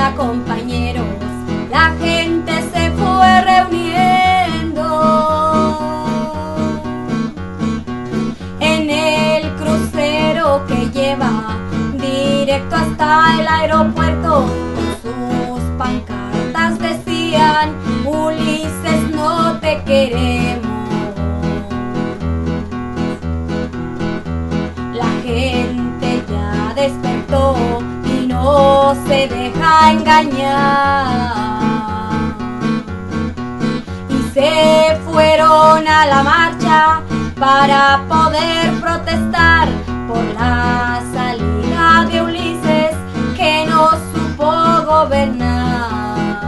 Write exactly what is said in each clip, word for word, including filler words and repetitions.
marcha, compañeros, la gente se fue reuniendo en el crucero que lleva directo hasta el aeropuerto. Con sus pancartas decían: Ulises, no te queremos. La gente ya despertó y no se deja engañar, y se fueron a la marcha para poder protestar por la salida de Ulises, que no supo gobernar.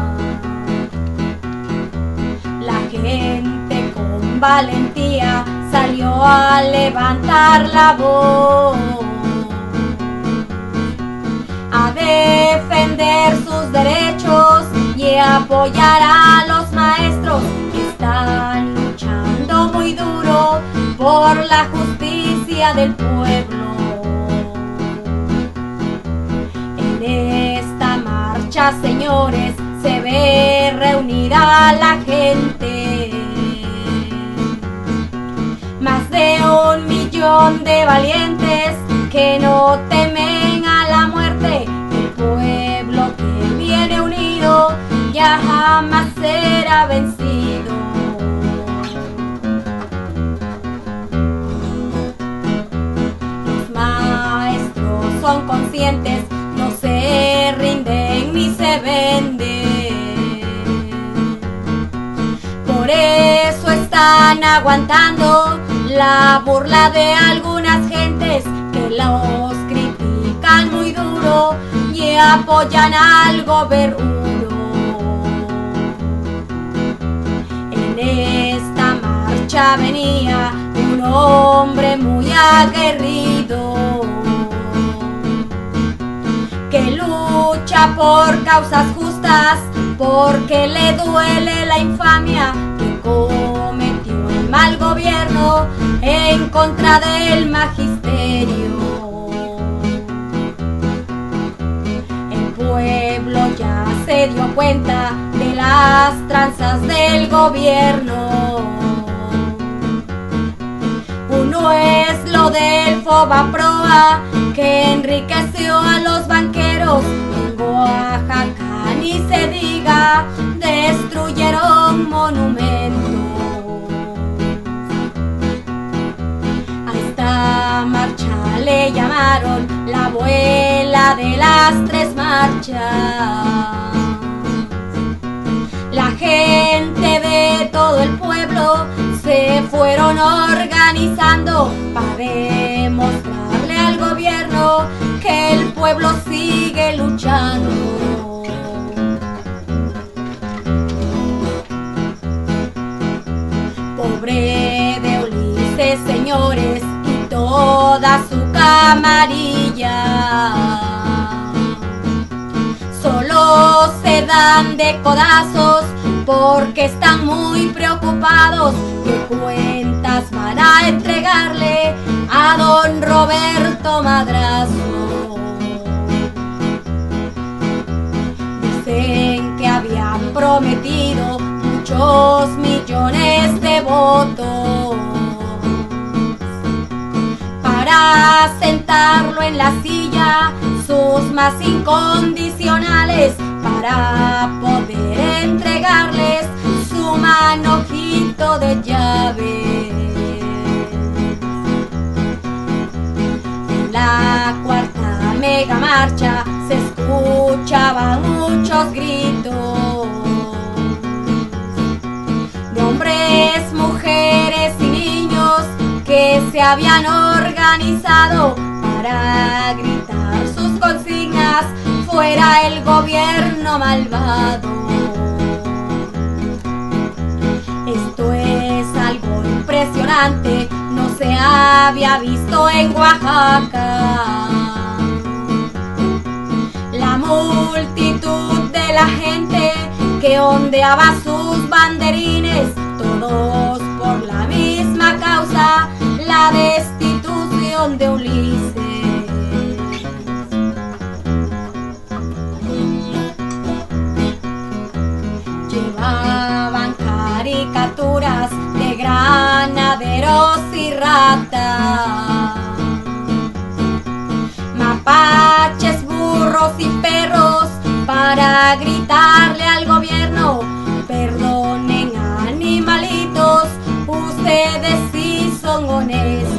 La gente con valentía salió a levantar la voz, a defender sus derechos y apoyar a los maestros que están luchando muy duro por la justicia del pueblo. En esta marcha, señores, se ve reunida la gente, más de un millón de valientes que no temen a la muerte. El pueblo que viene unido ya jamás será vencido. Los maestros son conscientes, no se rinden ni se venden. Por eso están aguantando la burla de algunas gentes que los critican muy duro y apoyan al gobernador. En esta marcha venía un hombre muy aguerrido, que lucha por causas justas, porque le duele la infamia que cometió el mal gobierno en contra del magisterio. El pueblo ya se dio cuenta de las tranzas del gobierno. Uno es lo del Fobaproa, que enriqueció a los banqueros. En Oaxaca ni se diga, destruyeron monumentos. A esta marcha le llamaron la abuela de las tres marchas. La gente de todo el pueblo se fueron organizando para demostrarle al gobierno que el pueblo sigue luchando. Pobre de Ulises, señores, y toda su camarilla, solo se dan de codazos porque están muy preocupados. ¿Qué cuentas van a entregarle a don Roberto Madrazo? Dicen que habían prometido muchos millones de votos para sentarlo en la silla, sus más incondicionales, para poder entregarles su manojito de llave. En la cuarta mega marcha se escuchaban muchos gritos de hombres, mujeres y niños que se habían organizado para gritar sus consignas: fuera el gobierno malvado. Esto es algo impresionante, no se había visto en Oaxaca. La multitud de la gente que ondeaba sus banderines, todos por la misma causa, la destitución de Ulises. gritar. Mapaches, burros y perros para gritarle al gobierno: perdonen, animalitos, ustedes sí son honestos.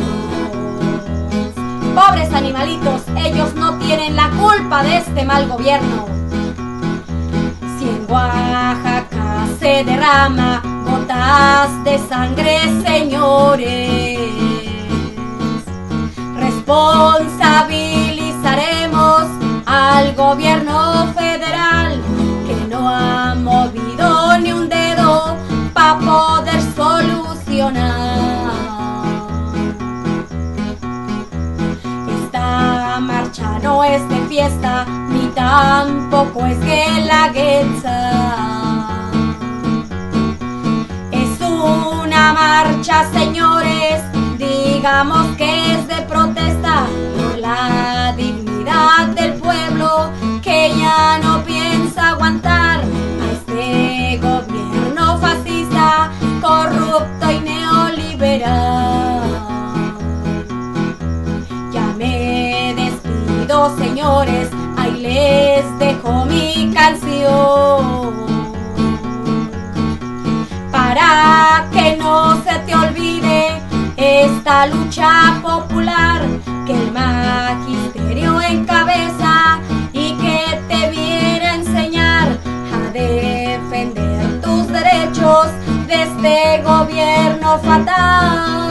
Pobres animalitos, ellos no tienen la culpa de este mal gobierno. Si en Oaxaca se derrama gotas de sangre, señores, responsabilizaremos al gobierno federal, que no ha movido ni un dedo para poder solucionar. Esta marcha no es de fiesta, ni tampoco es guelaguetza. Es una marcha, señores, digamos que es de protesta por la dignidad del pueblo, que ya no piensa aguantar a este gobierno fascista, corrupto y neoliberal. Ya me despido, señores, ahí les dejo mi canción, para que no se te olvide esta lucha popular que el magisterio encabeza y que te viene a enseñar a defender tus derechos de este gobierno fatal.